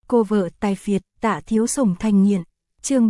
Cô vợ tài phiệt, Tạ Thiếu Sủng thành nghiện. Chương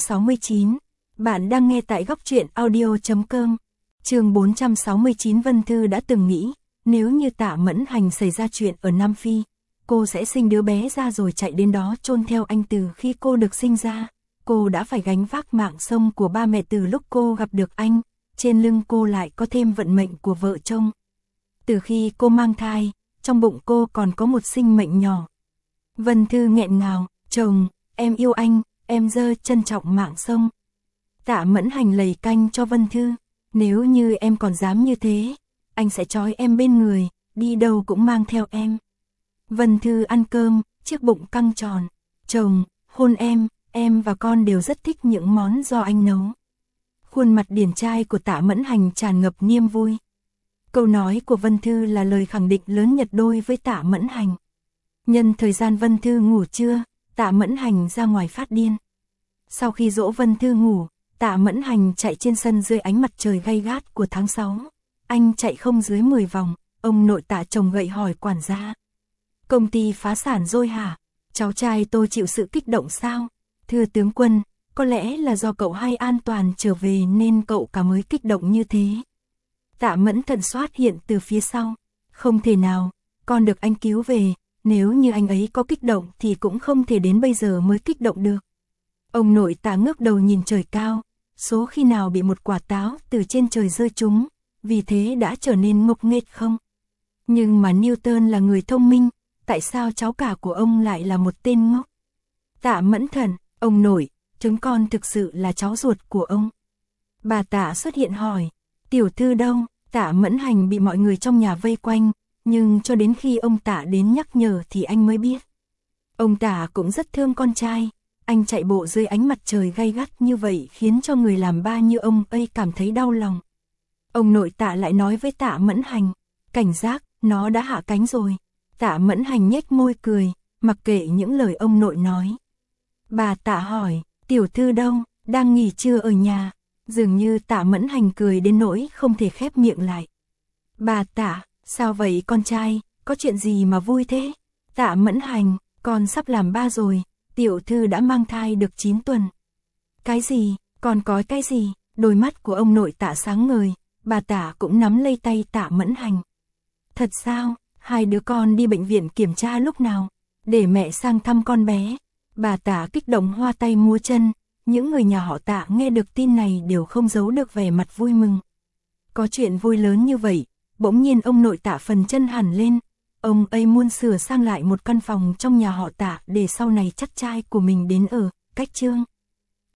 469. Bạn đang nghe tại góc truyện audio.com. Chương 469. Vân Thư đã từng nghĩ, nếu như Tạ Mẫn Hành xảy ra chuyện ở Nam Phi, cô sẽ sinh đứa bé ra rồi chạy đến đó chôn theo anh từ khi cô được sinh ra. Cô đã phải gánh vác mạng sông của ba mẹ từ lúc cô gặp được anh, trên lưng cô lại có thêm vận mệnh của vợ chồng. Từ khi cô mang thai, trong bụng cô còn có một sinh mệnh nhỏ. Vân Thư nghẹn ngào, chồng, em yêu anh, em trân trọng mạng sông. Tạ Mẫn Hành lầy canh cho Vân Thư, nếu như em còn dám như thế, anh sẽ trói em bên người, đi đâu cũng mang theo em. Vân Thư ăn cơm, chiếc bụng căng tròn, chồng, hôn em và con đều rất thích những món do anh nấu. Khuôn mặt điển trai của Tạ Mẫn Hành tràn ngập niềm vui. Câu nói của Vân Thư là lời khẳng định lớn nhật đôi với Tạ Mẫn Hành. Nhân thời gian Vân Thư ngủ trưa, Tạ Mẫn Hành ra ngoài phát điên. Sau khi dỗ Vân Thư ngủ, Tạ Mẫn Hành chạy trên sân dưới ánh mặt trời gay gắt của tháng 6. Anh chạy không dưới 10 vòng, ông nội Tạ chồng gậy hỏi quản gia. Công ty phá sản rồi hả? Cháu trai tôi chịu sự kích động sao? Thưa tướng quân, có lẽ là do cậu hay an toàn trở về nên cậu cả mới kích động như thế. Tạ Mẫn Thận xuất hiện từ phía sau. Không thể nào, con được anh cứu về, nếu như anh ấy có kích động thì cũng không thể đến bây giờ mới kích động được. Ông nội Tạ ngước đầu nhìn trời cao, số khi nào bị một quả táo từ trên trời rơi trúng, vì thế đã trở nên ngốc nghếch không? Nhưng mà Newton là người thông minh, tại sao cháu cả của ông lại là một tên ngốc? Tạ Mẫn Thận, ông nội, chúng con thực sự là cháu ruột của ông. Bà Tạ xuất hiện hỏi, tiểu thư đâu? Tạ Mẫn Hành bị mọi người trong nhà vây quanh, nhưng cho đến khi ông Tạ đến nhắc nhở thì anh mới biết. Ông Tạ cũng rất thương con trai, anh chạy bộ dưới ánh mặt trời gay gắt như vậy khiến cho người làm ba như ông ấy cảm thấy đau lòng. Ông nội Tạ lại nói với Tạ Mẫn Hành, cảnh giác, nó đã hạ cánh rồi. Tạ Mẫn Hành nhếch môi cười, mặc kệ những lời ông nội nói. Bà Tạ hỏi, tiểu thư đâu, đang nghỉ trưa ở nhà. Dường như Tạ Mẫn Hành cười đến nỗi không thể khép miệng lại. Bà Tạ, sao vậy con trai, có chuyện gì mà vui thế? Tạ Mẫn Hành, con sắp làm ba rồi, tiểu thư đã mang thai được 9 tuần. Cái gì, con có cái gì? Đôi mắt của ông nội Tạ sáng ngời, bà Tạ cũng nắm lấy tay Tạ Mẫn Hành. Thật sao, hai đứa con đi bệnh viện kiểm tra lúc nào? Để mẹ sang thăm con bé. Bà Tạ kích động hoa tay múa chân, những người nhà họ Tạ nghe được tin này đều không giấu được vẻ mặt vui mừng. Có chuyện vui lớn như vậy, bỗng nhiên ông nội Tạ phần chân hẳn lên, ông ấy muốn sửa sang lại một căn phòng trong nhà họ Tạ để sau này chắc trai của mình đến ở, cách chương.